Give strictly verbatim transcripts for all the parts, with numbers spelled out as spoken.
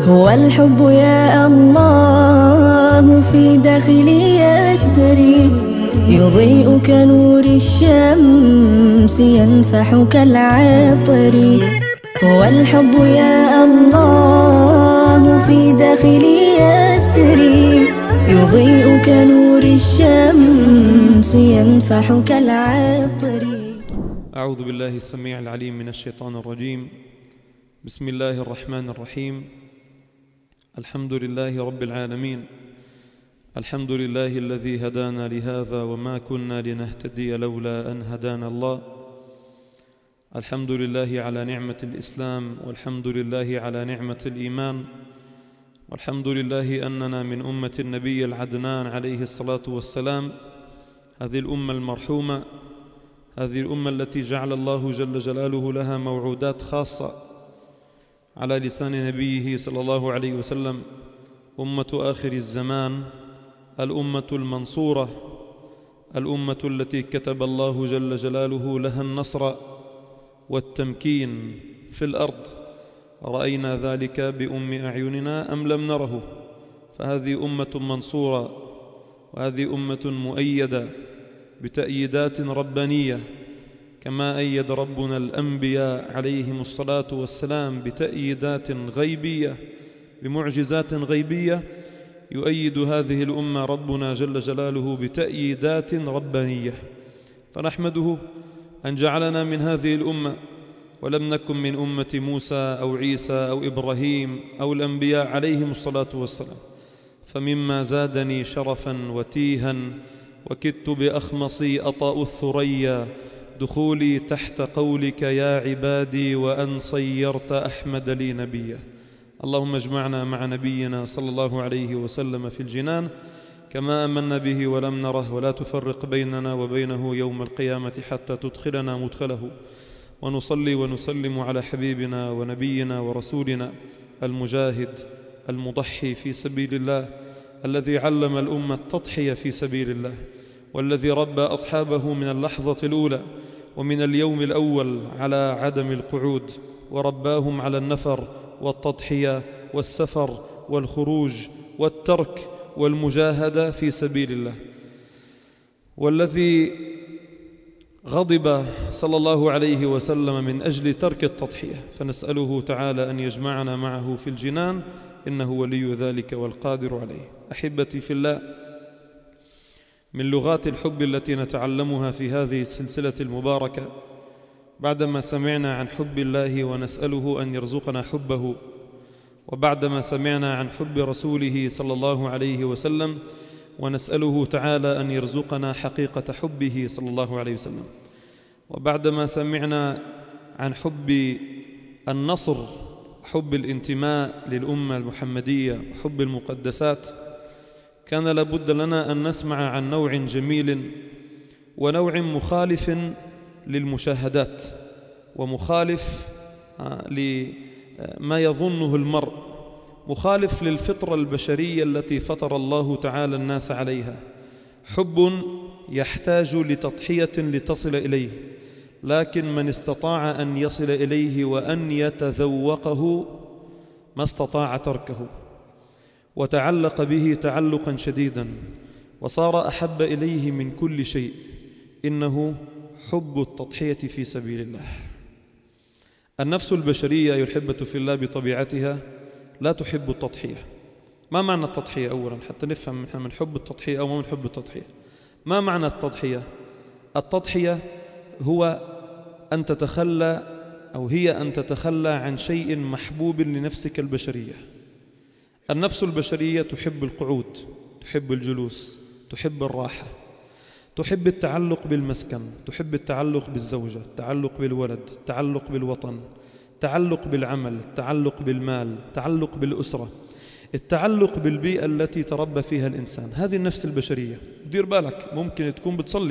هو الحب يا الله في داخلي يسري، يضيء كنور الشمس ينفح كالعطر. هو الحب يا الله في داخلي يسري، يضيء كنور الشمس ينفح كالعطر. أعوذ بالله السميع العليم من الشيطان الرجيم. بسم الله الرحمن الرحيم. الحمد لله رب العالمين. الحمد لله الذي هدانا لهذا وما كنا لنهتدي لولا أن هدانا الله. الحمد لله على نعمة الإسلام، والحمد لله على نعمة الإيمان، والحمد لله أننا من أمة النبي العدنان عليه الصلاة والسلام، هذه الأمة المرحومة، هذه الأمة التي جعل الله جل جلاله لها موعودات خاصة على لسان نبيه صلى الله عليه وسلم. أمة آخر الزمان، الأمة المنصورة، الأمة التي كتب الله جل جلاله لها النصر والتمكين في الأرض. رأينا ذلك بأم أعيننا أم لم نره، فهذه أمة منصورة، وهذه أمة مؤيدة بتأييدات ربانية، كما أيد ربنا الأنبياء عليهم الصلاة والسلام بتأييدات غيبية، بمعجزات غيبية. يؤيد هذه الأمة ربنا جل جلاله بتأييدات ربانية، فنحمده أن جعلنا من هذه الأمة، ولم نكن من أمة موسى أو عيسى أو إبراهيم أو الأنبياء عليهم الصلاة والسلام. فمما زادني شرفا وتيها وكدت بأخمصي أطأ الثريا، دخولي تحت قولك يا عبادي وأن صيرت أحمد لي نبيا. اللهم اجمعنا مع نبينا صلى الله عليه وسلم في الجنان كما آمنا به ولم نره، ولا تفرق بيننا وبينه يوم القيامة حتى تدخلنا مدخله. ونصلي ونسلم على حبيبنا ونبينا ورسولنا المجاهد المضحي في سبيل الله، الذي علم الأمة التضحية في سبيل الله، والذي ربى أصحابه من اللحظة الأولى ومن اليوم الأول على عدم القعود، ورباهم على النفر والتضحية والسفر والخروج والترك والمجاهدة في سبيل الله، والذي غضب صلى الله عليه وسلم من أجل ترك التضحية، فنسأله تعالى أن يجمعنا معه في الجنان، إنه ولي ذلك والقادر عليه. أحبتي في الله، من لغات الحب التي نتعلمها في هذه السلسلة المباركة، بعدما سمعنا عن حب الله ونسأله أن يرزقنا حبه، وبعدما سمعنا عن حب رسوله صلى الله عليه وسلم ونسأله تعالى أن يرزقنا حقيقة حبه صلى الله عليه وسلم، وبعدما سمعنا عن حب النصر، حب الانتماء للأمة المحمدية، حب المقدسات، كان لابد لنا أن نسمع عن نوع جميل ونوع مخالف للمشاهدات، ومخالف لما يظنه المرء، مخالف للفطرة البشرية التي فطر الله تعالى الناس عليها. حب يحتاج لتضحية لتصل إليه، لكن من استطاع أن يصل إليه وأن يتذوقه ما استطاع تركه، وتعلق به تعلقا شديدا، وصار أحب إليه من كل شيء. إنه حب التضحية في سبيل الله. النفس البشرية أيها الأحبة في الله بطبيعتها لا تحب التضحية. ما معنى التضحية أولا حتى نفهم نحن من حب التضحية أو من حب التضحية؟ ما معنى التضحية؟ التضحية هو أن تتخلى، أو هي أن تتخلى عن شيء محبوب لنفسك البشرية. النفس البشرية تحب القعود، تحب الجلوس، تحب الراحة، تحب التعلق بالمسكن، تحب التعلق بالزوجة، التعلق بالولد، التعلق بالوطن، التعلق بالعمل، التعلق بالمال، التعلق بالأسرة، التعلق بالبيئة التي تربى فيها الإنسان. هذه النفس البشرية. دير بالك، ممكن تكون بتصلي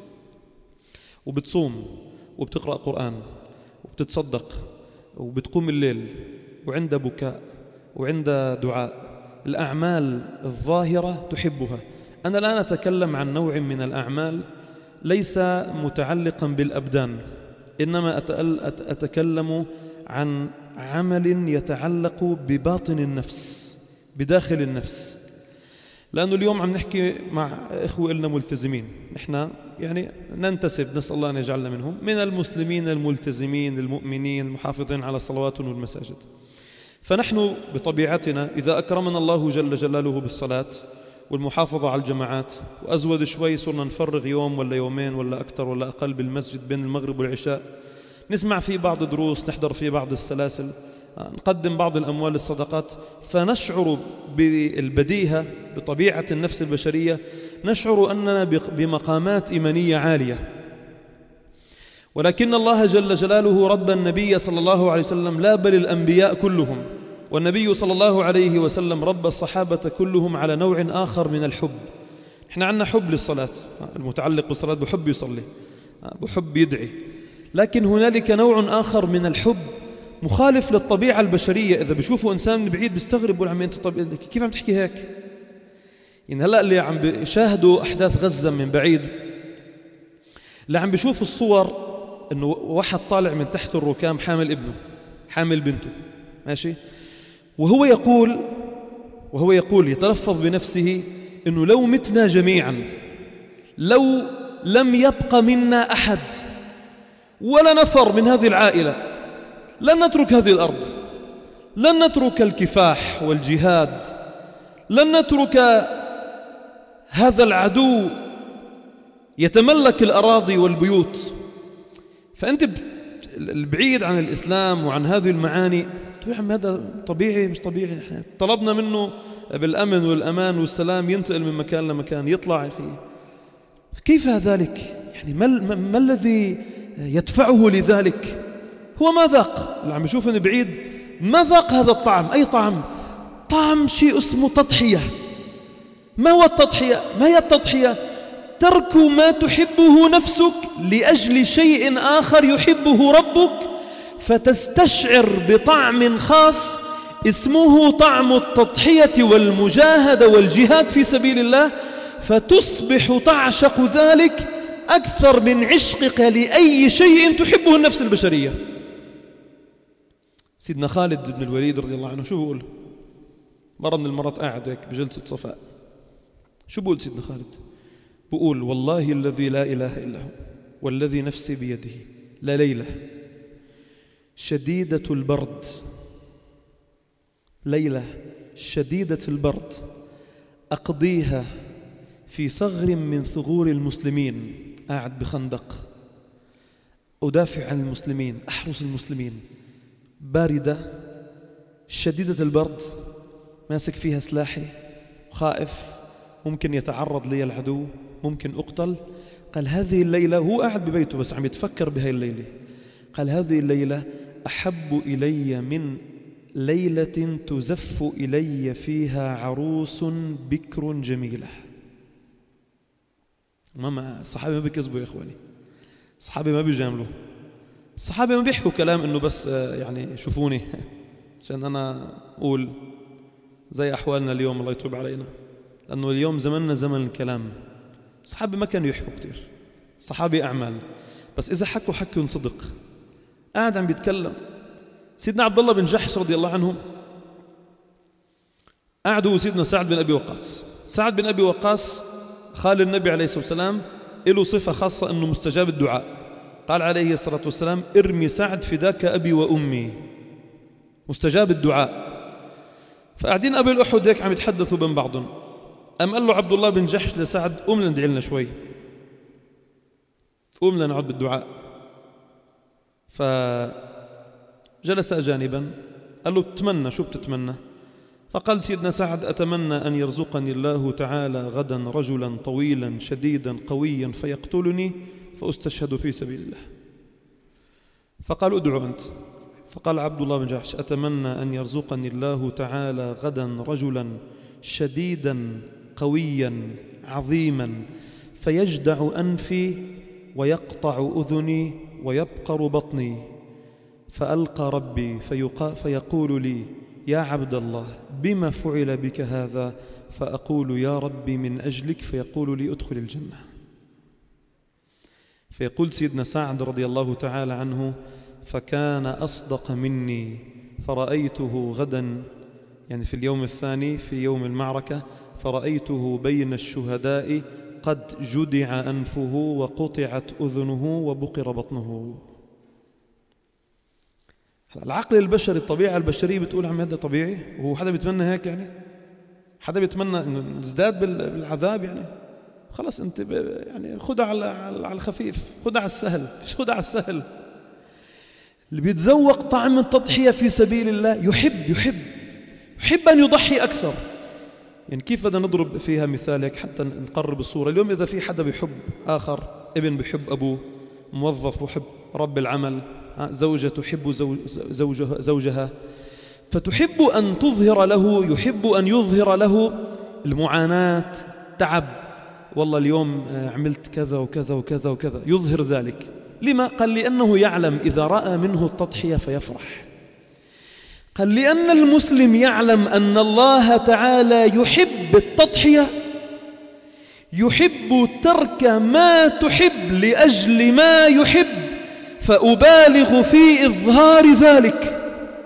وبتصوم وبتقرأ قرآن وبتتصدق وبتقوم الليل وعندها بكاء وعندها دعاء، الأعمال الظاهرة تحبها. أنا الآن أتكلم عن نوع من الأعمال ليس متعلقا بالأبدان، إنما أتكلم عن عمل يتعلق بباطن النفس، بداخل النفس. لأنه اليوم عم نحكي مع إخوة إلنا ملتزمين، نحن يعني ننتسب، نسأل الله أن يجعلنا منهم، من المسلمين الملتزمين المؤمنين المحافظين على صلواتهم والمساجد. فنحن بطبيعتنا إذا أكرمنا الله جل جلاله بالصلاة والمحافظة على الجماعات، وأزود شوي صرنا نفرغ يوم ولا يومين ولا أكثر ولا أقل بالمسجد بين المغرب والعشاء، نسمع فيه بعض الدروس، نحضر فيه بعض السلاسل، نقدم بعض الأموال الصدقات، فنشعر بالبديهة بطبيعة النفس البشرية، نشعر أننا بمقامات إيمانية عالية. ولكن الله جل جلاله رب النبي صلى الله عليه وسلم، لا بل الأنبياء كلهم، والنبي صلى الله عليه وسلم رب الصحابة كلهم على نوع آخر من الحب. إحنا عندنا حب للصلاة، المتعلق بالصلاة بحب يصلي، بحب يدعي، لكن هنالك نوع آخر من الحب مخالف للطبيعة البشرية. إذا بيشوفوا إنسان من بعيد بيستغرب، بيقول عم أنت طب كيف عم تحكي هيك؟ يعني هلأ اللي عم بيشاهدوا أحداث غزة من بعيد، اللي عم بيشوفوا الصور إنه واحد طالع من تحت الركام حامل ابنه، حامل بنته، ماشي، وهو يقول وهو يقول يتلفظ بنفسه إنه لو متنا جميعا، لو لم يبق منا أحد ولا نفر من هذه العائلة، لن نترك هذه الأرض، لن نترك الكفاح والجهاد، لن نترك هذا العدو يتملك الأراضي والبيوت. فأنت البعيد عن الإسلام وعن هذه المعاني تقول عم هذا طبيعي مش طبيعي، طلبنا منه بالأمن والأمان والسلام ينتقل من مكان لمكان، يطلع يا أخي كيف ذلك؟ يعني ما, ما الذي يدفعه لذلك؟ هو ما ذاق، اللي عم يشوف من بعيد ما ذاق هذا الطعم. أي طعم؟ طعم شيء اسمه تضحية. ما هو التضحية؟ ما هي التضحية؟ ترك ما تحبه نفسك لأجل شيء آخر يحبه ربك، فتستشعر بطعم خاص اسمه طعم التضحية والمجاهدة والجهاد في سبيل الله، فتصبح تعشق ذلك أكثر من عشقك لأي شيء تحبه النفس البشرية. سيدنا خالد بن الوليد رضي الله عنه شو بقول؟ مرة من المرات قاعد هيك بجلسة صفاء، شو بقول سيدنا خالد؟ بقول والله الذي لا إله إلا هو والذي نفسي بيده، لا ليلة شديدة البرد، ليلة شديدة البرد أقضيها في ثغر من ثغور المسلمين، قاعد بخندق أدافع عن المسلمين، أحرس المسلمين، باردة شديدة البرد، ماسك فيها سلاحي وخائف ممكن يتعرض لي العدو، ممكن أقتل. قال هذه الليلة، هو قاعد ببيته بس عم يتفكر بهاي الليلة، قال هذه الليلة أحب إلي من ليلة تزف إلي فيها عروس بكر جميلة. ما الصحابة ما بيكذبوا يا إخواني، الصحابة ما بيجاملوا، الصحابة ما بيحكوا كلام إنه بس يعني شوفوني عشان أنا أقول زي أحوالنا اليوم الله يتوب علينا، لأنه اليوم زمننا زمن الكلام. الصحابة ما كانوا يحكوا كتير، الصحابة أعمال، بس إذا حكوا حكوا صدق. قاعد عم بيتكلم سيدنا عبد الله بن جحش رضي الله عنه، قعدوا سيدنا سعد بن أبي وقاص. سعد بن أبي وقاص خال النبي عليه الصلاة والسلام، له صفة خاصة أنه مستجاب الدعاء. قال عليه الصلاة والسلام ارمي سعد فداك أبي وأمي، مستجاب الدعاء. فقاعدين قبل أحد هيك عم يتحدثوا بين بعضهم، أم قال له عبد الله بن جحش لسعد قوم لنا ندعي لنا شوي، قوم لنا نقعد بالدعاء. فجلس جانبا، قال له تتمنى، شو بتتمنى؟ فقال سيدنا سعد أتمنى أن يرزقني الله تعالى غدا رجلا طويلا شديدا قويا فيقتلني فأستشهد في سبيل الله. فقال ادعو أنت. فقال عبد الله بن جحش أتمنى أن يرزقني الله تعالى غدا رجلا شديدا قويا عظيما فيجدع أنفي ويقطع أذني ويبقر بطني، فألقى ربي فيقول لي يا عبد الله بما فعل بك هذا؟ فأقول يا ربي من أجلك، فيقول لي ادخل الجنة. فيقول سيدنا سعد رضي الله تعالى عنه فكان أصدق مني فرأيته غدا، يعني في اليوم الثاني في يوم المعركة، فرأيته بين الشهداء قد جدع أنفه وقطعت أذنه وبقر بطنه. العقل البشري، الطبيعة البشرية بتقول عم هذا طبيعي؟ وهو حدا بيتمنى هيك؟ يعني حدا بيتمنى انه نزداد بالعذاب؟ يعني خلص انت يعني خدها على على الخفيف، خدها على السهل، فيش خدها على السهل. اللي بيتذوق طعم التضحية في سبيل الله يحب يحب يحب أن يضحي أكثر. يعني كيف بدنا نضرب فيها مثال هيك حتى نقرب الصورة؟ اليوم إذا في حدا بيحب آخر، ابن بيحب أبوه، موظف بيحب رب العمل، زوجة تحب زوجها, زوجها فتحب أن تظهر له، يحب أن يظهر له المعاناة، تعب، والله اليوم عملت كذا وكذا وكذا وكذا، يظهر ذلك. لما؟ قال لأنه يعلم إذا رأى منه التضحية فيفرح. قال لأن المسلم يعلم أن الله تعالى يحب التضحية، يحب ترك ما تحب لأجل ما يحب، فأبالغ في إظهار ذلك.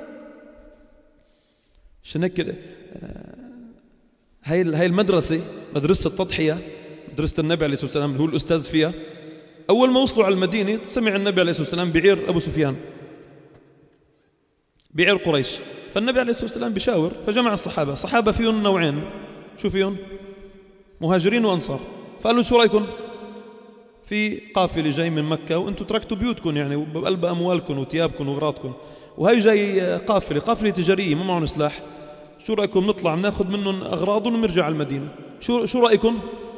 عشان هيك هاي هاي المدرسة، مدرسة التضحية، مدرسة النبي عليه الصلاة والسلام اللي هو الأستاذ فيها، أول ما وصلوا على المدينة سمع النبي عليه الصلاة والسلام بعير أبو سفيان، بعير قريش. فالنبي عليه الصلاة والسلام بيشاور، فجمع الصحابة. الصحابة فيهم نوعين، شو فيهم؟ مهاجرين وأنصار. فقالوا شو رأيكم في قافلة جاي من مكة وأنتم تركتوا بيوتكم يعني وبقلب أموالكم وثيابكم وغراضكم، وهي جاي قافلة قافلة تجارية ما معهم سلاح، شو رأيكم نطلع ناخذ منهم أغراضهم ونرجع على المدينة؟ شو شو رأيكم؟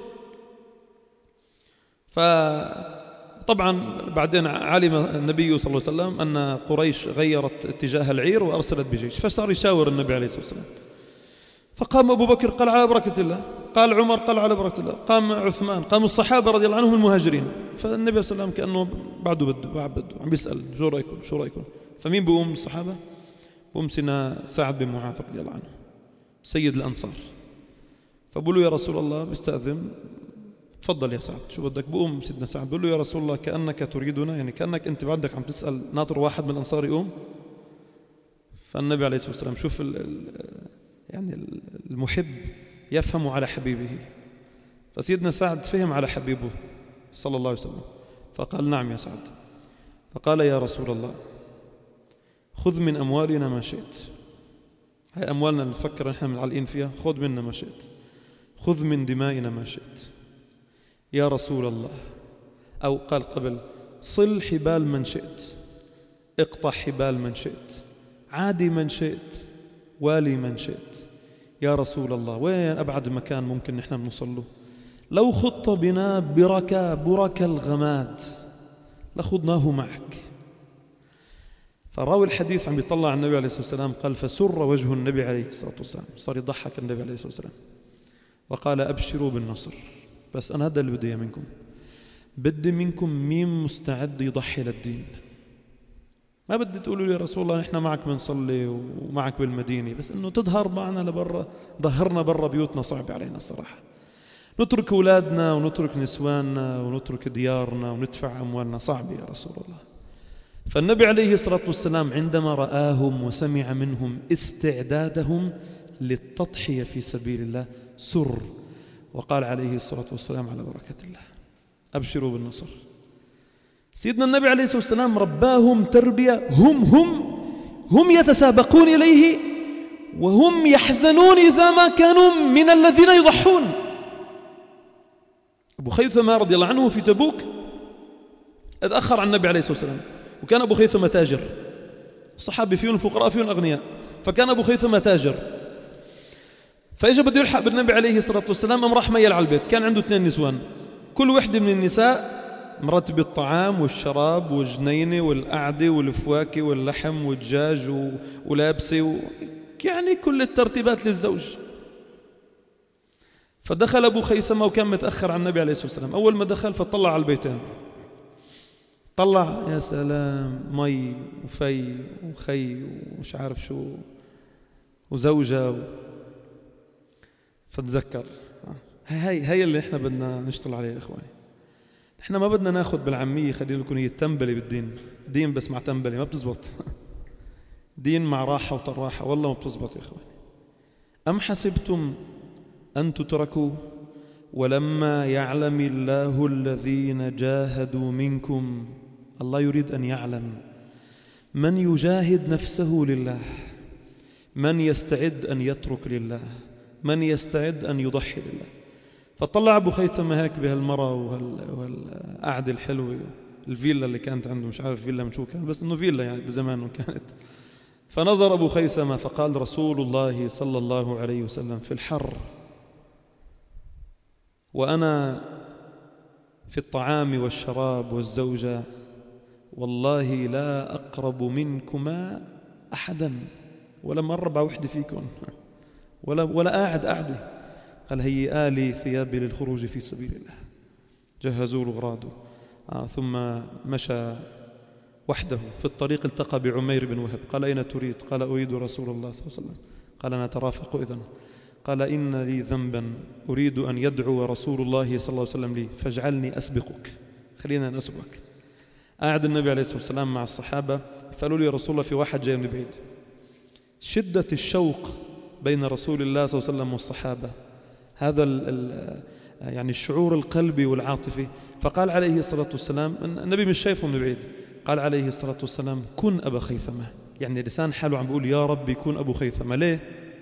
فطبعا بعدين علم النبي صلى الله عليه وسلم أن قريش غيرت اتجاه العير وأرسلت بجيش، فصار يشاور النبي عليه الصلاة والسلام. فقام أبو بكر قال على بركة الله، قال عمر قال على بركة الله، قام عثمان، قام الصحابة رضي الله عنهم المهاجرين. فالنبي صلى الله عليه وسلم كأنه بعده بده بعد بده عم بيسأل شو رأيكم شو رأيكم. فمين بيقوم؟ الصحابة. بقوم سيدنا سعد بن معاذ رضي الله عنه سيد الأنصار. فبقول له يا رسول الله بيستأذن، تفضل يا سعد شو بدك. بقوم سيدنا سعد بقول له يا رسول الله كأنك تريدنا، يعني كأنك أنت بعدك عم تسأل ناطر واحد من الأنصار يقوم. فالنبي عليه الصلاة والسلام شوف ال ال يعني المحب يفهم على حبيبه، فسيدنا سعد فهم على حبيبه صلى الله عليه وسلم. فقال نعم يا سعد. فقال يا رسول الله خذ من أموالنا ما شئت، هاي أموالنا اللي نفكر نحن معلقين فيها، خذ منا ما شئت، خذ من دمائنا ما شئت يا رسول الله. أو قال قبل صل حبال من شئت، اقطع حبال من شئت، عادي من شئت، والي من شئت يا رسول الله. وين أبعد مكان ممكن نحن نوصل له؟ لو خضت بنا بركة بركة الغماد لخضناه معك. فراوي الحديث عم يطلع على النبي عليه الصلاة والسلام قال فسر وجه النبي عليه الصلاة والسلام، صار يضحك النبي عليه الصلاة والسلام وقال أبشروا بالنصر. بس أنا هذا اللي بدي منكم، بدي منكم مين مستعد يضحي للدين. ما بدي تقولوا لي يا رسول الله نحن معك بنصلي ومعك بالمدينة، بس إنه تظهر معنا لبرا، ظهرنا برا بيوتنا صعب علينا الصراحة. نترك أولادنا ونترك نسواننا ونترك ديارنا وندفع أموالنا، صعب يا رسول الله. فالنبي عليه الصلاة والسلام عندما رآهم وسمع منهم استعدادهم للتضحية في سبيل الله سر، وقال عليه الصلاة والسلام على بركة الله أبشروا بالنصر. سيدنا النبي عليه الصلاة والسلام رباهم تربية، هم هم هم يتسابقون إليه وهم يحزنون إذا ما كانوا من الذين يضحون. أبو خيثمة رضي الله عنه في تبوك اتأخر عن النبي عليه الصلاة والسلام، وكان أبو خيثمة تاجر، الصحابة فيهم الفقراء فيهم أغنياء، فكان أبو خيثمة تاجر. فإجا بده يلحق بالنبي عليه الصلاة والسلام، أم راح ميل على البيت. كان عنده اثنين نسوان، كل وحدة من النساء مرتبة الطعام والشراب والجنينة والقعدة والفواكه واللحم والدجاج ولابسة و... يعني كل الترتيبات للزوج. فدخل أبو خيثمة وكان متأخر عن النبي عليه الصلاة والسلام. أول ما دخل فطلع على البيتين، طلع يا سلام مي وفي وخي ومش عارف شو وزوجة و... فتذكر هاي هاي اللي احنا بدنا نشتغل عليها يا إخواني. احنا ما بدنا ناخذ بالعامية، خلينا نكون هي التنبلة بالدين، دين بس مع تنبلة ما بتزبط. دين مع راحة وطراحة، والله ما بتزبط يا إخواني. أم حسبتم أن تتركوا ولما يعلم الله الذين جاهدوا منكم. الله يريد أن يعلم من يجاهد نفسه لله، من يستعد أن يترك لله، من يستعد أن يضحي لله. فطلع أبو خيثمة هيك بهالمرة وهالقعدة الحلوة، الفيلا اللي كانت عنده، مش عارف فيلا من شو كان، بس إنه فيلا يعني بزمانه كانت. فنظر أبو خيثمة فقال رسول الله صلى الله عليه وسلم في الحر وأنا في الطعام والشراب والزوجة، والله لا أقرب منكما أحدا، ولا مرة بوحدة فيكم، ولا ولا قاعد قاعدة. قال هي آلي ثيابي للخروج في سبيل الله. جهزوا له غراضه. آه ثم مشى وحده. في الطريق التقى بعمير بن وهب. قال أين تريد؟ قال أريد رسول الله صلى الله عليه وسلم. قال نترافق إذن. قال إن لي ذنبا أريد أن يدعو رسول الله صلى الله عليه وسلم لي فاجعلني أسبقك، خلينا نسبقك. قاعد النبي عليه الصلاة والسلام مع الصحابة، فقالوا لي يا رسول الله في واحد جاي من بعيد. شدة الشوق بين رسول الله صلى الله عليه وسلم والصحابة، هذا ال ال يعني الشعور القلبي والعاطفي. فقال عليه الصلاة والسلام، النبي مش شايفه من بعيد، قال عليه الصلاة والسلام كن أبا خيثمة. يعني لسان حاله عم بيقول يا رب يكون أبو خيثمة. ليه؟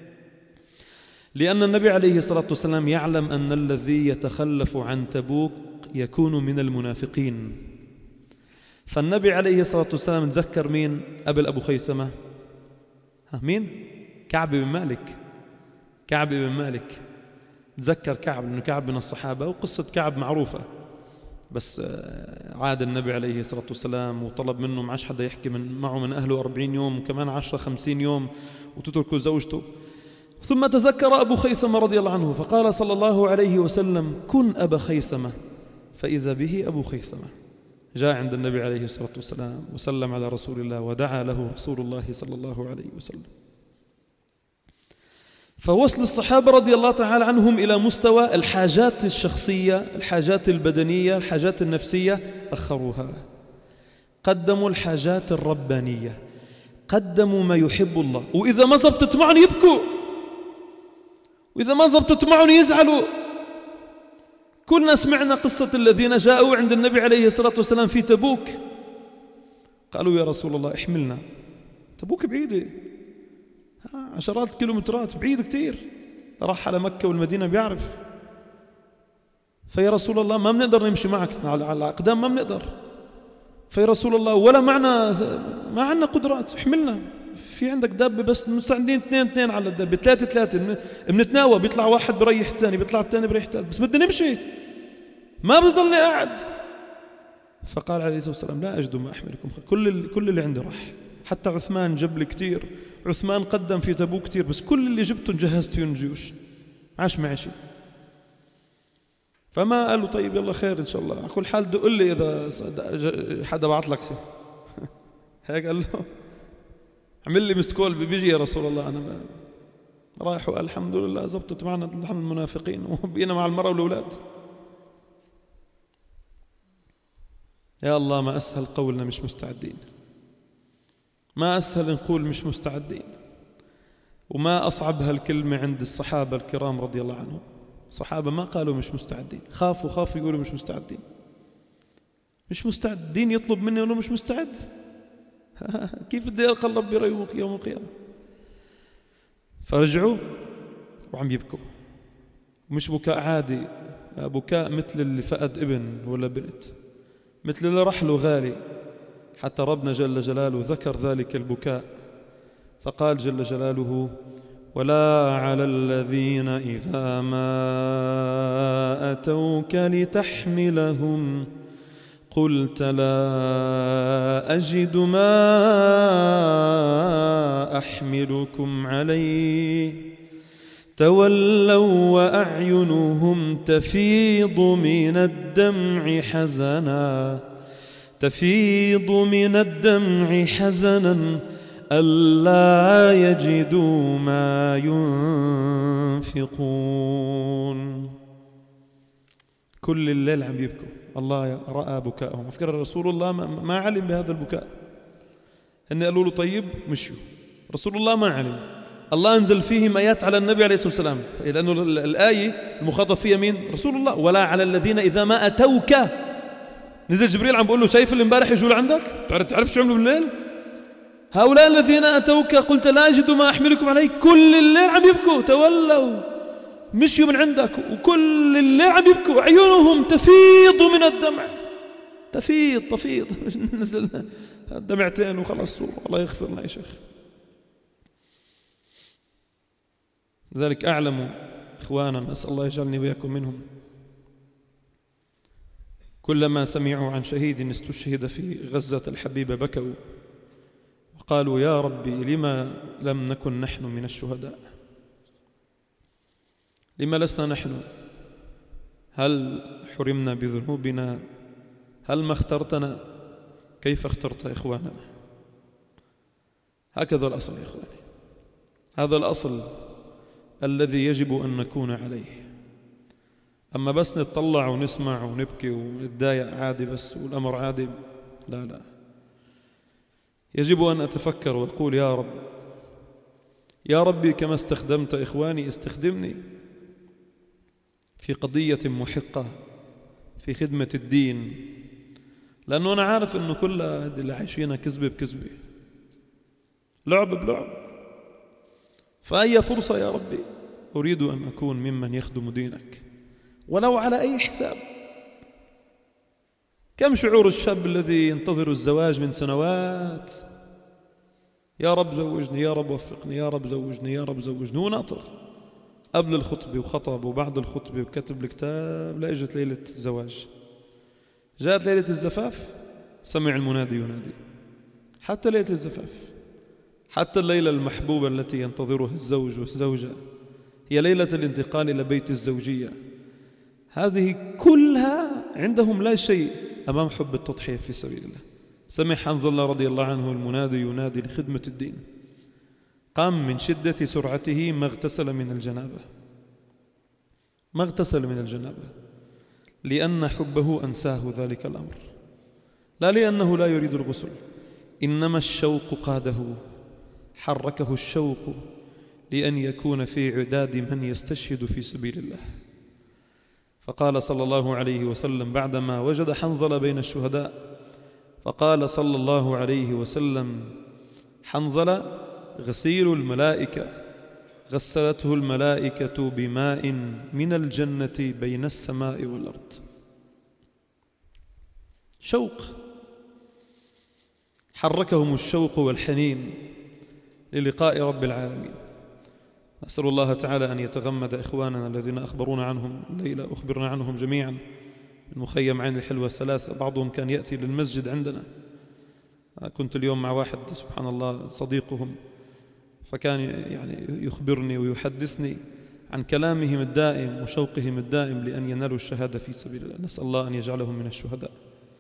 لأن النبي عليه الصلاة والسلام يعلم أن الذي يتخلف عن تبوك يكون من المنافقين. فالنبي عليه الصلاة والسلام تذكر مين قبل أبو خيثمة؟ ها مين؟ كعب بن مالك. كعب بن مالك تذكر كعب، لأنه كعب من الصحابة، وقصة كعب معروفة. بس عاد النبي عليه الصلاة والسلام وطلب منه معش حدا يحكي من معه من أهله أربعين يوم، وكمان عشرة خمسين يوم، وتتركوا زوجته. ثم تذكر أبو خيثمة رضي الله عنه فقال صلى الله عليه وسلم كن أبا خيثمة، فإذا به أبو خيثمة جاء عند النبي عليه الصلاة والسلام وسلم على رسول الله ودعا له رسول الله صلى الله عليه وسلم. فوصل الصحابة رضي الله تعالى عنهم إلى مستوى الحاجات الشخصية، الحاجات البدنية، الحاجات النفسية أخروها، قدموا الحاجات الربانية، قدموا ما يحب الله. وإذا ما زبطت معهم يبكوا، وإذا ما زبطت معهم يزعلوا. كلنا سمعنا قصة الذين جاءوا عند النبي عليه الصلاة والسلام في تبوك، قالوا يا رسول الله احملنا. تبوك بعيدة، عشرات كيلومترات، بعيد كتير، راح على مكة والمدينة بيعرف. فيا رسول الله ما بنقدر نمشي معك على الأقدام، ما بنقدر. فيا رسول الله ولا معنا، ما عندنا قدرات، احملنا. في عندك دابة بس مستعدين اثنين اثنين على الدابة، ثلاثة ثلاثة بنتناوى، بيطلع واحد بريح الثاني، بيطلع الثاني بريح الثالث، بس بدنا نمشي، ما بضلني قاعد. فقال عليه الصلاة والسلام لا أجد ما أحملكم، كل كل اللي عندي راح. حتى عثمان جاب لي كتير، عثمان قدم في تبوك كتير، بس كل اللي جبته جهزت فيهم الجيوش، عاش معي شيء. فما قالوا طيب يلا خير إن شاء الله، على كل حال دق لي إذا حدا بعت لك شيء. هيك قال له عمل لي مسكول بيجي يا رسول الله. أنا رايح وقال الحمد لله زبطت معنا نحن المنافقين وبقينا مع المرأة والأولاد. يا الله ما أسهل قولنا مش مستعدين، ما أسهل نقول مش مستعدين، وما أصعب هالكلمة عند الصحابة الكرام رضي الله عنهم. صحابة ما قالوا مش مستعدين، خافوا خافوا يقولوا مش مستعدين. مش مستعد، دين يطلب مني وأنه مش مستعد. كيف بدي ألقى ربي يوم القيامة؟ فرجعوا وعم يبكوا، مش بكاء عادي، بكاء مثل اللي فقد ابن ولا بنت، مثل اللي رح له غالي. حتى ربنا جل جلاله ذكر ذلك البكاء فقال جل جلاله ولا على الذين إذا ما أتوك لتحملهم قلت لا أجد ما أحملكم عليه تولوا وأعينهم تفيض من الدمع حزنا تفيض من الدمع حزنا ألا يجدوا ما ينفقون. كل الليل عم يبكوا، الله رأى بكاءهم. أفكر رسول الله ما علم بهذا البكاء، هن قالوا له طيب مشوا، رسول الله ما علم. الله أنزل فيهم آيات على النبي عليه الصلاة والسلام، لأنه الآية المخاطب فيها مين؟ رسول الله. ولا على الذين إذا ما أتوك، نزل جبريل عم بقول له شايف اللي امبارح يجوا لعندك؟ تعرف شو عملوا بالليل؟ هؤلاء الذين أتوك قلت لا أجد ما أحملكم عليه، كل الليل عم يبكوا، تولوا مشيوا من عندك وكل الليل عم يبكوا، عيونهم تفيض من الدمع، تفيض تفيض نزل دمعتين وخلص، الله يغفر لنا يا شيخ. لذلك أعلم إخوانا، نسأل الله يجعلني وإياكم منهم، كلما سمعوا عن شهيد استشهد في غزة الحبيبة بكوا وقالوا يا ربي لما لم نكن نحن من الشهداء؟ لما لسنا نحن؟ هل حرمنا بذنوبنا؟ هل ما اخترتنا؟ كيف اخترت إخواننا؟ هكذا الأصل يا إخواني، هذا الأصل الذي يجب أن نكون عليه. أما بس نتطلع ونسمع ونبكي ونتضايق عادي بس والأمر عادي، لا لا، يجب أن أتفكر وأقول يا رب، يا ربي كما استخدمت إخواني استخدمني في قضية محقة في خدمة الدين، لأنه أنا عارف أنه كل هذه اللي عايشينها كذبة بكذبة، لعب بلعب. فأي فرصة يا ربي أريد أن أكون ممن يخدم دينك ولو على أي حساب. كم شعور الشاب الذي ينتظر الزواج من سنوات، يا رب زوجني، يا رب وفقني، يا رب زوجني، يا رب زوجني، وناطر قبل الخطبة وخطب وبعد الخطبة وكتب الكتاب، لا إجت ليلة الزواج. جاءت ليلة الزفاف سمع المنادي ينادي. حتى ليلة الزفاف، حتى الليلة المحبوبة التي ينتظرها الزوج والزوجة، هي ليلة الانتقال إلى بيت الزوجية، هذه كلها عندهم لا شيء أمام حب التضحية في سبيل الله. سمع حنظلة رضي الله عنه المنادي ينادي لخدمة الدين، قام من شدة سرعته ما اغتسل من الجنابة، ما اغتسل من الجنابة، لأن حبه أنساه ذلك الأمر، لا لأنه لا يريد الغسل، إنما الشوق قاده، حركه الشوق لأن يكون في عداد من يستشهد في سبيل الله. فقال صلى الله عليه وسلم بعدما وجد حنظلة بين الشهداء، فقال صلى الله عليه وسلم حنظلة غسيل الملائكة، غسلته الملائكة بماء من الجنة بين السماء والأرض. شوق، حركهم الشوق والحنين للقاء رب العالمين. نسأل الله تعالى أن يتغمد إخواننا الذين أخبرونا عنهم الليلة، أخبرنا عنهم جميعا من مخيم عين الحلوة الثلاثة. بعضهم كان يأتي للمسجد عندنا، كنت اليوم مع واحد سبحان الله صديقهم، فكان يعني يخبرني ويحدثني عن كلامهم الدائم وشوقهم الدائم لأن ينالوا الشهادة في سبيل الله. نسأل الله أن يجعلهم من الشهداء.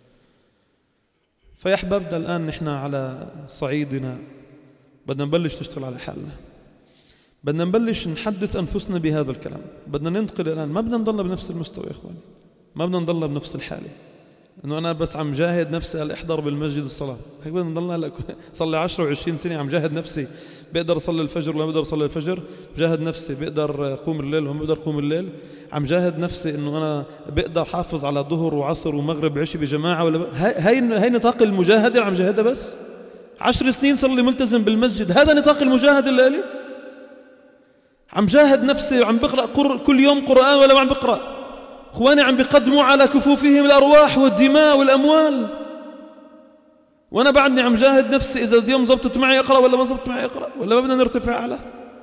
فيا أحبابنا الآن نحن على صعيدنا بدنا نبلش نشتغل على حالنا، بدنا نبلش نحدث أنفسنا بهذا الكلام، بدنا ننتقل الآن، ما بدنا نضل بنفس المستوى يا إخواني، ما بدنا نضل بنفس الحالة، إنه أنا بس عم جاهد نفسي على إحضار بالمسجد الصلاة، هيك بدنا نضلنا هلا صلي عشرة وعشرين سنة عم جاهد نفسي، بقدر أصلي الفجر ولا بقدر أصلي الفجر، بجاهد نفسي بقدر أقوم الليل وما بقدر أقوم الليل، عم جاهد نفسي إنه أنا بقدر حافظ على ظهر وعصر ومغرب وعشي بجماعة، ولا هاي هاي نطاق المجاهدة اللي عم جاهدها. بس عشر سنين صار لي ملتزم بالمسجد، هذا نطاق المجاهدة اللي لي. عم جاهد نفسي وعم بقرأ كل يوم قرآن ولا ما عم بقرأ؟ اخواني عم بيقدموا على كفوفهم الأرواح والدماء والأموال، وأنا بعدني عم جاهد نفسي إذا اليوم زبطت معي أقرأ ولا ما زبطت معي أقرأ، ولا ما بدنا نرتفع على.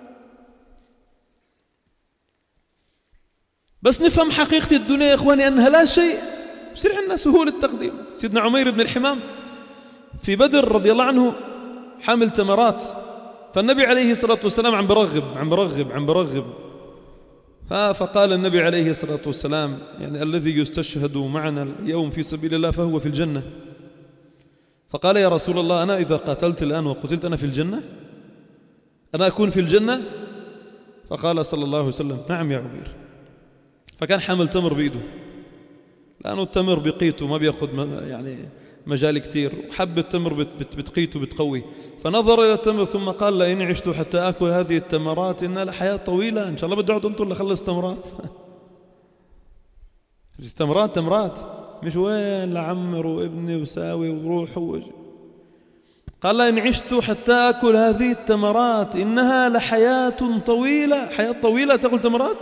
بس نفهم حقيقة الدنيا يا إخواني أنها لا شيء، بصير عندنا سهولة التقديم. سيدنا عمير بن الحمام في بدر رضي الله عنه حامل تمرات، فالنبي عليه الصلاة والسلام عم برغب عم برغب عم برغب فقال النبي عليه الصلاة والسلام يعني الذي يستشهد معنا اليوم في سبيل الله فهو في الجنة. فقال يا رسول الله أنا إذا قاتلت الآن وقتلت أنا في الجنة؟ أنا أكون في الجنة؟ فقال صلى الله عليه وسلم نعم يا عمير. فكان حامل تمر بإيده، لأنه التمر بقيته ما بيأخذ يعني مجال كتير، وحب التمر بت بت بتقيت وبتقوي. فنظر إلى التمر ثم قال لئن عشت حتى آكل هذه التمرات إنها لحياة طويلة، إن شاء الله بدي أقعد أنطر لخلص تمرات. تمرات تمرات مش وين لعمر وابني وساوي وروح وجي. قال لئن عشت حتى آكل هذه التمرات إنها لحياة طويلة. حياة طويلة تأكل تمرات؟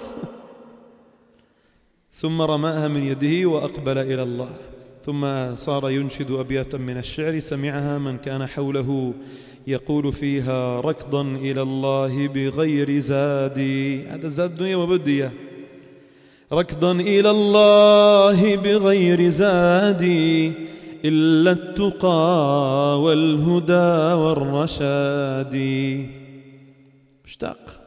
ثم رماها من يده وأقبل إلى الله، ثم صار ينشد أبياتا من الشعر سمعها من كان حوله يقول فيها ركضا إلى الله بغير زادي. هذا زاد الدنيا ما بدي إياه. ركضا إلى الله بغير زادي إلا التقى والهدى والرشاد. مشتاق.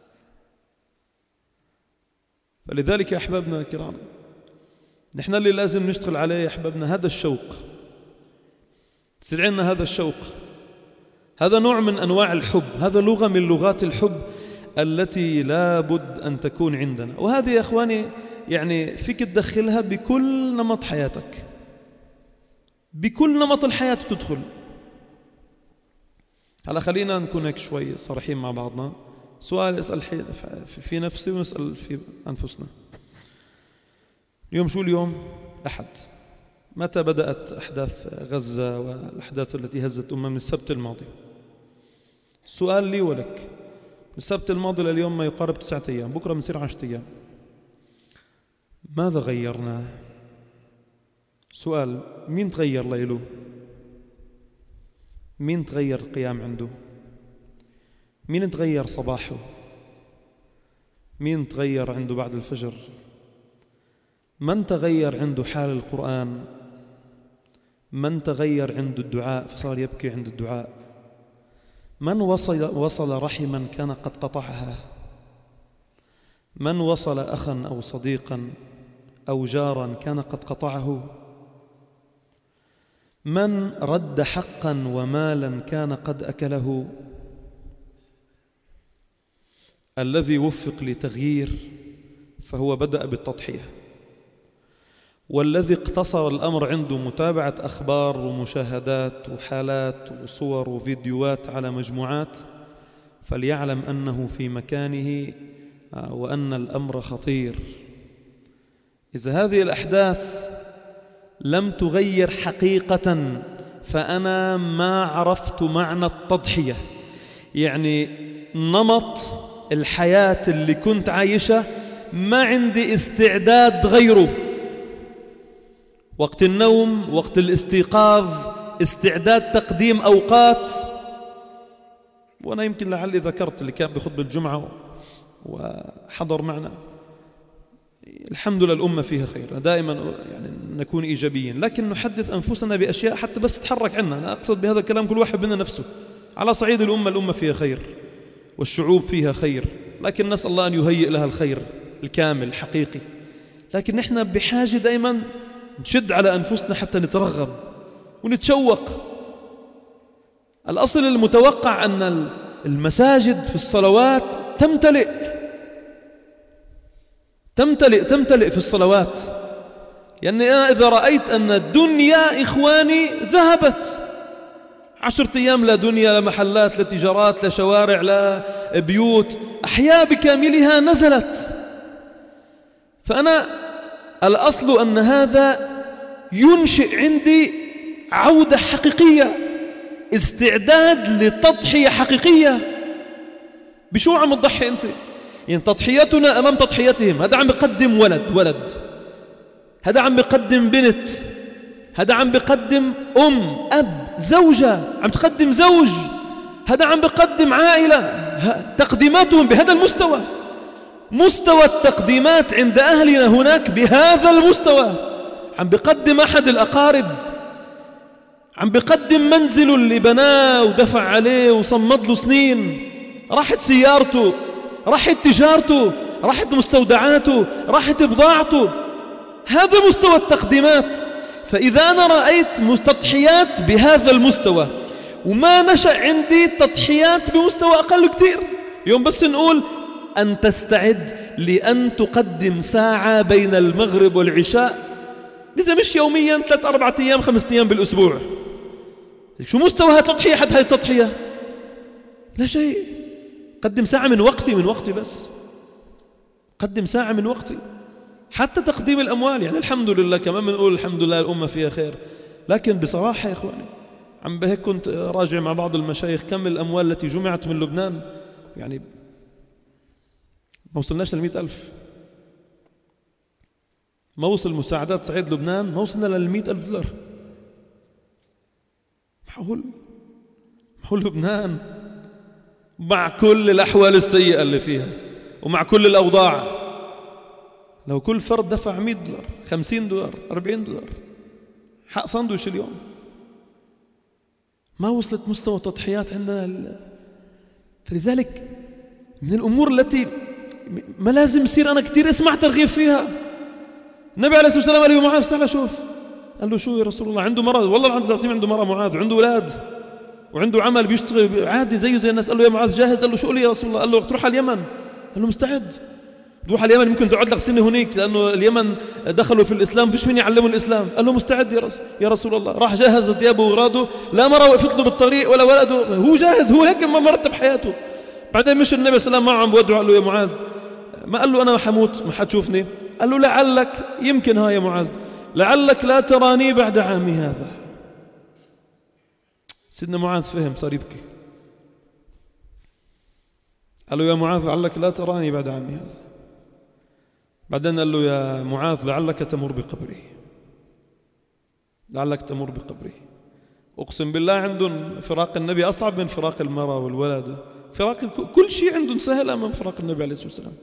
فلذلك يا أحبابنا الكرام نحن اللي لازم نشتغل عليه يا أحبابنا هذا الشوق. تصير عندنا هذا الشوق، هذا نوع من أنواع الحب، هذا لغة من لغات الحب التي لا بد أن تكون عندنا. وهذه يا أخواني يعني فيك تدخلها بكل نمط حياتك، بكل نمط الحياة بتدخل. هلا خلينا نكون هيك شوي صريحين مع بعضنا. سؤال اسأل في نفسي ونسأل في أنفسنا. اليوم شو اليوم؟ أحد. متى بدأت أحداث غزة والأحداث التي هزت أمة؟ من السبت الماضي. سؤال لي ولك، من السبت الماضي لليوم ما يقارب تسعة أيام، بكرة بنصير عشرة أيام. ماذا غيرنا؟ سؤال، مين تغير ليله؟ مين تغير القيام عنده؟ مين تغير صباحه؟ مين تغير عنده بعد الفجر؟ من تغير عنده حال القرآن؟ من تغير عنده الدعاء فصار يبكي عند الدعاء؟ من وصل, وصل رحما كان قد قطعها؟ من وصل أخا أو صديقا أو جارا كان قد قطعه؟ من رد حقا ومالا كان قد أكله؟ الذي وفق لتغيير فهو بدأ بالتضحية، والذي اقتصر الأمر عنده متابعة أخبار ومشاهدات وحالات وصور وفيديوهات على مجموعات فليعلم أنه في مكانه وأن الأمر خطير. إذا هذه الأحداث لم تغير حقيقة فأنا ما عرفت معنى التضحية. يعني نمط الحياة اللي كنت عايشة ما عندي استعداد غيره. وقت النوم، وقت الاستيقاظ، استعداد تقديم أوقات. وأنا يمكن لعلي ذكرت اللي كان بخطبة الجمعة وحضر معنا، الحمد لله الأمة فيها خير، دائما يعني نكون إيجابيين، لكن نحدث أنفسنا بأشياء حتى بس تحرك عنا. أنا أقصد بهذا الكلام كل واحد منا نفسه. على صعيد الأمة، الأمة فيها خير والشعوب فيها خير، لكن نسأل الله أن يهيئ لها الخير الكامل الحقيقي. لكن نحن بحاجة دائما نشد على أنفسنا حتى نترغب ونتشوق. الأصل المتوقع أن المساجد في الصلوات تمتلئ تمتلئ تمتلئ في الصلوات. يعني إذا رأيت أن الدنيا إخواني ذهبت عشرة أيام، لا دنيا، لا محلات، لا تجارات، لا شوارع، لا بيوت، أحياء بكاملها نزلت. فأنا الأصل أن هذا ينشئ عندي عودة حقيقية، استعداد لتضحية حقيقية. بشو عم تضحي أنت؟ يعني تضحيتنا أمام تضحيتهم. هذا عم بيقدم ولد ولد هذا عم بيقدم بنت، هذا عم بيقدم أم أب زوجة، عم تقدم زوج، هذا عم بيقدم عائلة. تقديماتهم بهذا المستوى، مستوى التقديمات عند أهلنا هناك بهذا المستوى. عم بيقدم أحد الأقارب، عم بيقدم منزله اللي بناه ودفع عليه وصمد له سنين، راحت سيارته، راحت تجارته، راحت مستودعاته، راحت بضاعته. هذا مستوى التقديمات. فإذا أنا رأيت تضحيات بهذا المستوى وما نشأ عندي تضحيات بمستوى أقل كتير، يوم بس نقول أن تستعد لأن تقدم ساعة بين المغرب والعشاء، إذا مش يوميا ثلاث أربعة أيام خمسة أيام بالأسبوع. شو مستوى هالتضحية حد هاي التضحية؟ لا شيء. قدم ساعة من وقتي من وقتي بس قدم ساعة من وقتي. حتى تقديم الأموال يعني الحمد لله كمان بنقول الحمد لله الأمة فيها خير، لكن بصراحة يا إخواني عم بهيك كنت راجع مع بعض المشايخ كم الأموال التي جمعت من لبنان، يعني ما وصلناش للمئة ألف. ما وصل مساعدات صعيد لبنان ما وصلنا للمئة ألف دولار. معقول معقول لبنان مع كل الأحوال السيئة اللي فيها ومع كل الأوضاع لو كل فرد دفع مئة دولار خمسين دولار أربعين دولار حق صندوش اليوم ما وصلت مستوى التضحيات عندنا. فلذلك من الأمور التي ما لازم يصير أنا كتير اسمع ترغيب فيها. النبي عليه الصلاة والسلام قال له معاذ تعال شوف، قال له شو يا رسول الله؟ عنده مرض، والله العظيم عنده مرض معاذ وعنده أولاد وعنده عمل بيشتغل عادي زيه زي الناس. قال له يا معاذ جاهز؟ قال له شو قول لي يا رسول الله؟ قال له تروح على اليمن. قال له مستعد. تروح على اليمن ممكن تقعد لك سنة هناك لأنه اليمن دخلوا في الإسلام فيش مين يعلموا الإسلام. قال له مستعد يا رسول, يا رسول الله. راح جهز ثيابه وغراضه، لا مرة وقفت له بالطريق ولا ولده، هو جاهز، هو هيك ما مرتب حياته. بعدين مش النبي صلى الله عليه وسلم معه عم بودعه، قال له يا معاذ ما قال له أنا حموت ما حتشوفني، قال له لعلك يمكن ها يا معاذ لعلك لا تراني بعد عامي هذا. سيدنا معاذ فهم صار يبكي، قال له يا معاذ لعلك لا تراني بعد عامي هذا. بعدين قال له يا معاذ لعلك تمر بقبري، لعلك تمر بقبري. أقسم بالله عندهم فراق النبي أصعب من فراق المرأة والولد، فراق كل شيء عندهم سهل أمام فراق النبي عليه الصلاة والسلام.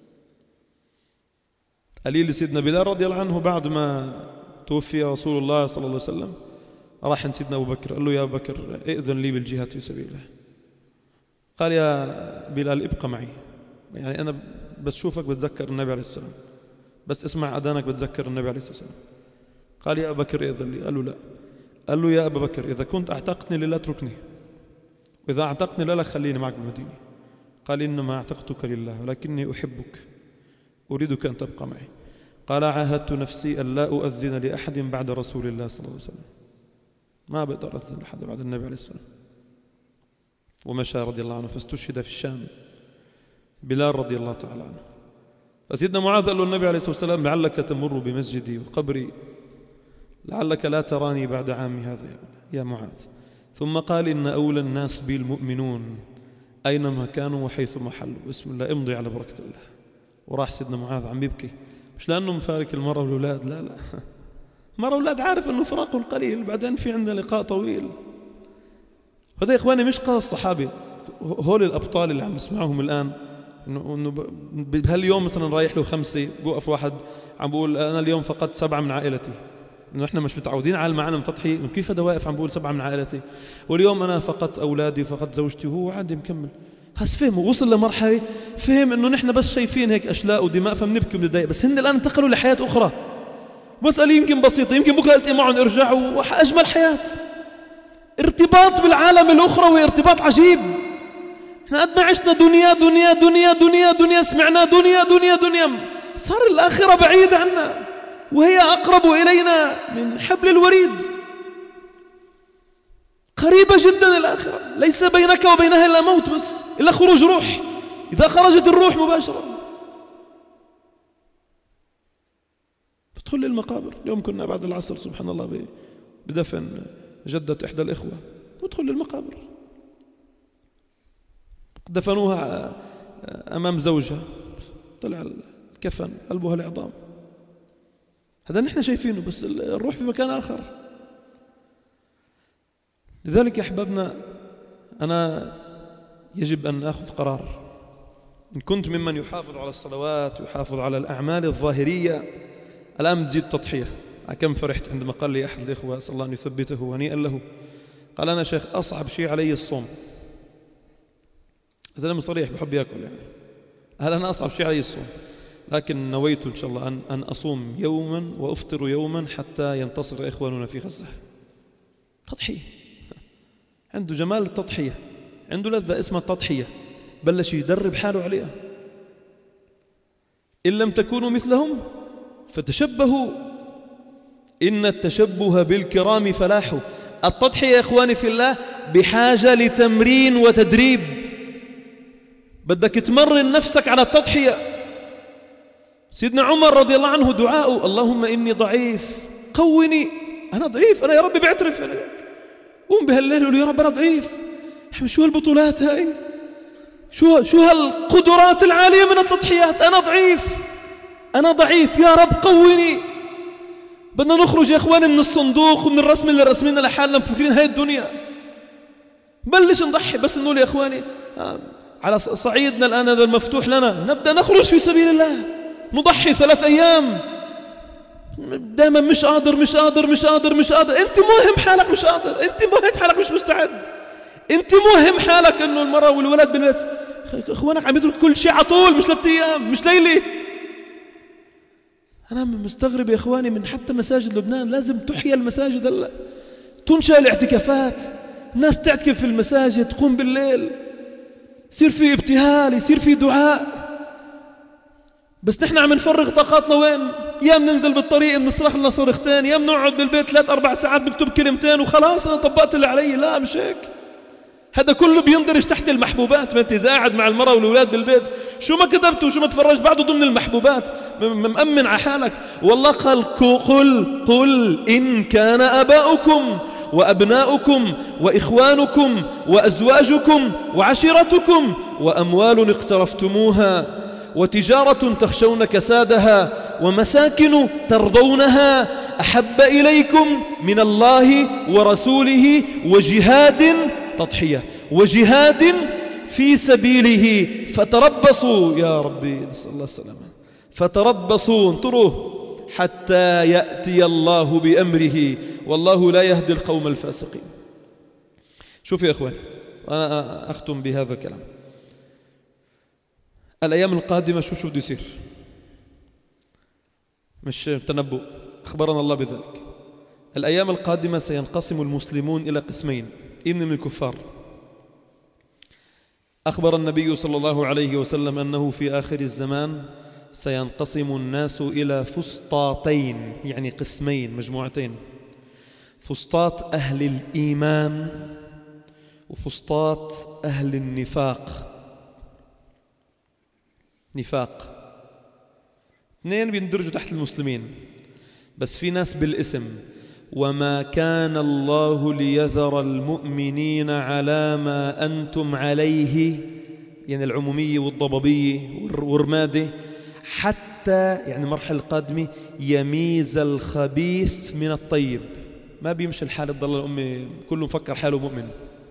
قليل سيدنا بلال رضي الله عنه بعد ما توفي رسول الله صلى الله عليه وسلم راح عند سيدنا أبو بكر، قال له يا أبو بكر ائذن لي بالجهاد في سبيل الله. قال يا بلال ابقى معي، يعني أنا بس شوفك بتذكر النبي عليه الصلاة والسلام، بس اسمع أذانك بتذكر النبي عليه الصلاة والسلام. قال يا أبا بكر ائذن لي. قال له لا. قال له يا أبا بكر إذا كنت أعتقتني للا اتركني، وإذا أعتقتني للا خليني معك بالمدينة. قال إنما أعتقتك لله ولكني أحبك أريدك أن تبقى معي. قال عاهدت نفسي أن لا أؤذن لأحد بعد رسول الله صلى الله عليه وسلم، ما بقدر أذن لحد بعد النبي عليه الصلاة والسلام. ومشى رضي الله عنه فاستشهد في الشام بلال رضي الله تعالى عنه. فسيدنا معاذ قال له النبي عليه الصلاة والسلام لعلك تمر بمسجدي وقبري لعلك لا تراني بعد عامي هذا يا معاذ. ثم قال إن أولى الناس بي المؤمنون أينما كانوا وحيثما حلوا، بسم الله امضي على بركة الله. وراح سيدنا معاذ عم يبكي، مش لأنه مفارق المرأة والأولاد، لا لا مرة والأولاد عارف أنه فراقه قليل، بعدين في عندنا لقاء طويل. هذا يا إخواني مش قصص صحابي، هول الأبطال اللي عم نسمعهم الآن إنه إنه بهاليوم مثلا رايح له خمسة، بوقف واحد عم بقول أنا اليوم فقدت سبعة من عائلتي، إنه إحنا مش متعودين على المعلم تضحية، كيف هذا واقف عم بقول سبعة من عائلتي، واليوم أنا فقدت أولادي فقدت زوجتي وهو عادي مكمل. هس فهم ووصل لمرحلة فهم إنه نحن بس شايفين هيك أشلاء ودماء فبنبكي وبنتضايق، بس هن الآن انتقلوا لحياة أخرى. مسألة يمكن بسيطة، يمكن بكرة ألتقي معهم ارجع وأجمل حياة، ارتباط بالعالم الأخروي ارتباط عجيب. احنا قد ما عشنا دنيا دنيا دنيا دنيا دنيا سمعنا دنيا دنيا دنيا، صار الآخرة بعيدة عنا وهي أقرب إلينا من حبل الوريد، قريبة جدا الآخرة، ليس بينك وبينها إلا موت بس، إلا خروج روح، إذا خرجت الروح مباشرة تدخل للمقابر. اليوم كنا بعد العصر سبحان الله بدفن جدة إحدى الإخوة، ندخل للمقابر، دفنوها أمام زوجها، طلع الكفن قلبها العظام، هذا نحن شايفينه بس الروح في مكان آخر. لذلك يا أحبابنا أنا يجب أن أخذ قرار، إن كنت ممن يحافظ على الصلوات ويحافظ على الأعمال الظاهرية الآن تزيد تضحية. كم فرحت عندما قال لي أحد الإخوة أسأل الله أن يثبته هنيئا له، قال أنا شيخ أصعب شيء علي الصوم، زلمة صريح بحب يأكل يعني، هل أنا أصعب شيء علي الصوم، لكن نويت إن شاء الله أن, أن أصوم يوما وأفطر يوما حتى ينتصر إخواننا في غزة. تضحية، عنده جمال التضحية، عنده لذة اسمها التضحية، بلش يدرب حاله عليها. إن لم تكونوا مثلهم فتشبهوا إن التشبه بالكرام فلاح. التضحية يا إخواني في الله بحاجة لتمرين وتدريب، بدك تمرن نفسك على التضحية. سيدنا عمر رضي الله عنه دعاءه اللهم إني ضعيف قوني، أنا ضعيف، أنا يا ربي بعترف أنا قوم بهالليل وقول يا رب أنا ضعيف. شو هالبطولات هاي، شو شو هالقدرات العالية من التضحيات، أنا ضعيف أنا ضعيف يا رب قوني. بدنا نخرج يا إخواني من الصندوق ومن الرسم اللي رسمينه لحالنا مفكرين هاي الدنيا. بلش نضحي، بس نقول يا إخواني على صعيدنا الآن هذا المفتوح لنا نبدأ نخرج في سبيل الله، نضحي ثلاث أيام. دائما مش قادر مش قادر مش قادر مش قادر. أنت موهم حالك مش قادر، أنت موهم حالك مش مستعد، أنت موهم حالك إنه المرأة والولد بالبيت. إخوانك عم يترك كل شيء على طول، مش ثلاث أيام مش ليلة. أنا مستغرب يا إخواني من حتى مساجد لبنان، لازم تحيا المساجد هلا، تنشأ الاعتكافات، الناس تعتكف في المساجد، تقوم بالليل، يصير في ابتهال، يصير في دعاء. بس نحن عم نفرغ طاقاتنا وين؟ يا بننزل بالطريق بنصرخ لنا صرختين، يا بنقعد بالبيت ثلاث أربع ساعات بنكتب كلمتين وخلاص أنا طبقت اللي علي. لا مش هيك، هذا كله بيندرج تحت المحبوبات. ما أنت إذا قاعد مع المرأة والأولاد بالبيت شو ما كتبت وشو ما تفرجت بعده ضمن المحبوبات، مأمن على حالك. والله قال قل قل إن كان آباؤكم وأبناؤكم وإخوانكم وأزواجكم وعشيرتكم وأموال اقترفتموها وتجارة تخشون كسادها ومساكن ترضونها أحب إليكم من الله ورسوله وجهاد تضحية وجهاد في سبيله فتربصوا. يا ربي نسأل الله السلامة. فتربصوا انطروا حتى يأتي الله بأمره والله لا يهدي القوم الفاسقين. شوف يا إخوان، أنا أختم بهذا الكلام. الأيام القادمة شو شو بده يصير؟ مش تنبؤ، أخبرنا الله بذلك. الأيام القادمة سينقسم المسلمون إلى قسمين، إن من الكفار. أخبر النبي صلى الله عليه وسلم أنه في آخر الزمان سينقسم الناس إلى فسطاطين، يعني قسمين مجموعتين، فسطاط أهل الإيمان وفسطاط أهل النفاق. نفاق اثنين بيندرجوا تحت المسلمين، بس في ناس بالاسم. وما كان الله ليذر المؤمنين على ما أنتم عليه، يعني العمومية والضبابية والرمادة، حتى يعني المرحلة القادمة يميز الخبيث من الطيب. ما بيمشي الحال تضل الأمة كله مفكر حاله مؤمن.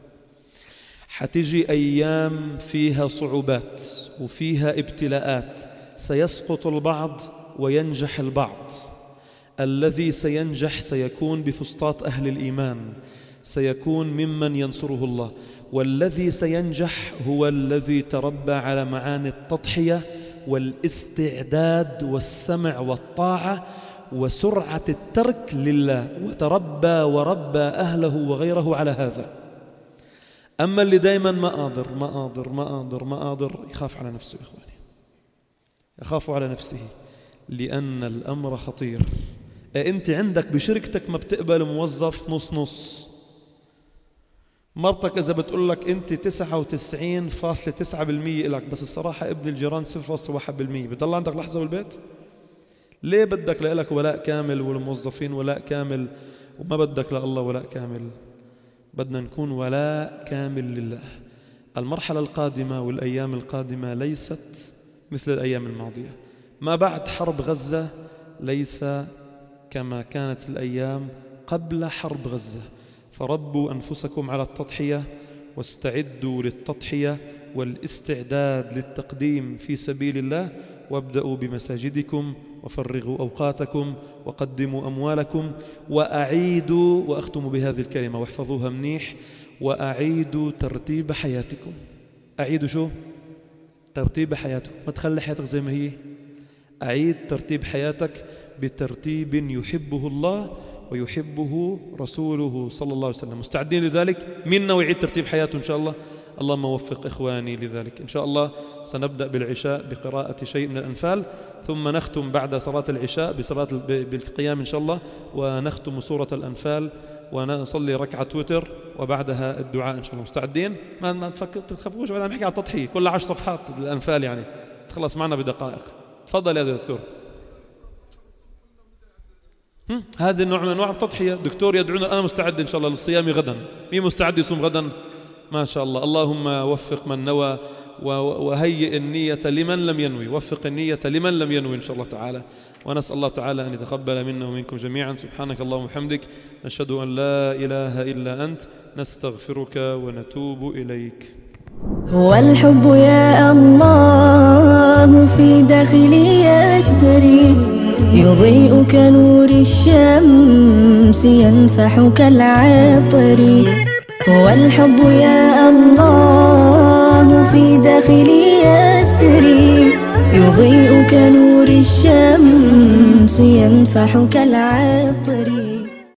حتيجي أيام فيها صعوبات وفيها ابتلاءات، سيسقط البعض وينجح البعض. الذي سينجح سيكون بفسطاط أهل الإيمان، سيكون ممن ينصره الله. والذي سينجح هو الذي تربى على معاني التضحية والاستعداد والسمع والطاعة وسرعة الترك لله، وتربى وربى أهله وغيره على هذا. أما اللي دايما ما قادر ما قادر ما قادر ما قادر يخاف على نفسه. يا إخواني يخاف على نفسه، لأن الأمر خطير. أنت عندك بشركتك ما بتقبل موظف نص نص. مرتك إذا بتقول لك أنت تسعة وتسعين فاصلة تسعة بالمية إلك، بس الصراحة ابن الجيران صفر فاصلة واحد بالمية، بتضل عندك لحظة بالبيت؟ ليه بدك لك ولاء كامل والموظفين ولاء كامل وما بدك لله ولاء كامل؟ بدنا نكون ولاء كامل لله. المرحلة القادمة والأيام القادمة ليست مثل الأيام الماضية. ما بعد حرب غزة ليس كما كانت الأيام قبل حرب غزة. فربوا أنفسكم على التضحية واستعدوا للتضحية والاستعداد للتقديم في سبيل الله، وابدأوا بمساجدكم وفرغوا أوقاتكم وقدموا أموالكم وأعيدوا، وأختم بهذه الكلمة واحفظوها منيح، وأعيدوا ترتيب حياتكم. أعيدوا شو؟ ترتيب حياتكم. ما تخلي حياتك زي ما هي، أعيد ترتيب حياتك بترتيب يحبه الله ويحبه رسوله صلى الله عليه وسلم. مستعدين لذلك؟ منا ويعيد ترتيب حياته إن شاء الله. اللهم وفق إخواني لذلك. إن شاء الله سنبدأ بالعشاء بقراءة شيء من الأنفال، ثم نختم بعد صلاة العشاء بصلاة بالقيام إن شاء الله، ونختم سورة الأنفال ونصلي ركعة وتر، وبعدها الدعاء إن شاء الله. مستعدين؟ ما ما تخافوش، بعدين نحكي على التضحية كل عشر صفحات الأنفال يعني تخلص معنا بدقائق. تفضل يا دكتور. هذا النوع من أنواع التضحية. دكتور يدعونا، أنا مستعد إن شاء الله للصيام غدا. مين مستعد يصوم غدا؟ ما شاء الله. اللهم وفق من نوى وهيئ النية لمن لم ينوي، وفق النية لمن لم ينوي إن شاء الله تعالى. ونسأل الله تعالى أن يتقبل منا ومنكم جميعا. سبحانك اللهم وبحمدك، نشهد أن لا إله إلا أنت، نستغفرك ونتوب إليك. هو الحب يا الله في داخلي يسري، يضيء كنور الشمس ينفح كالعطر. هو الحب يا الله في داخلي يسري، يضيء كنور الشمس ينفح كالعطر.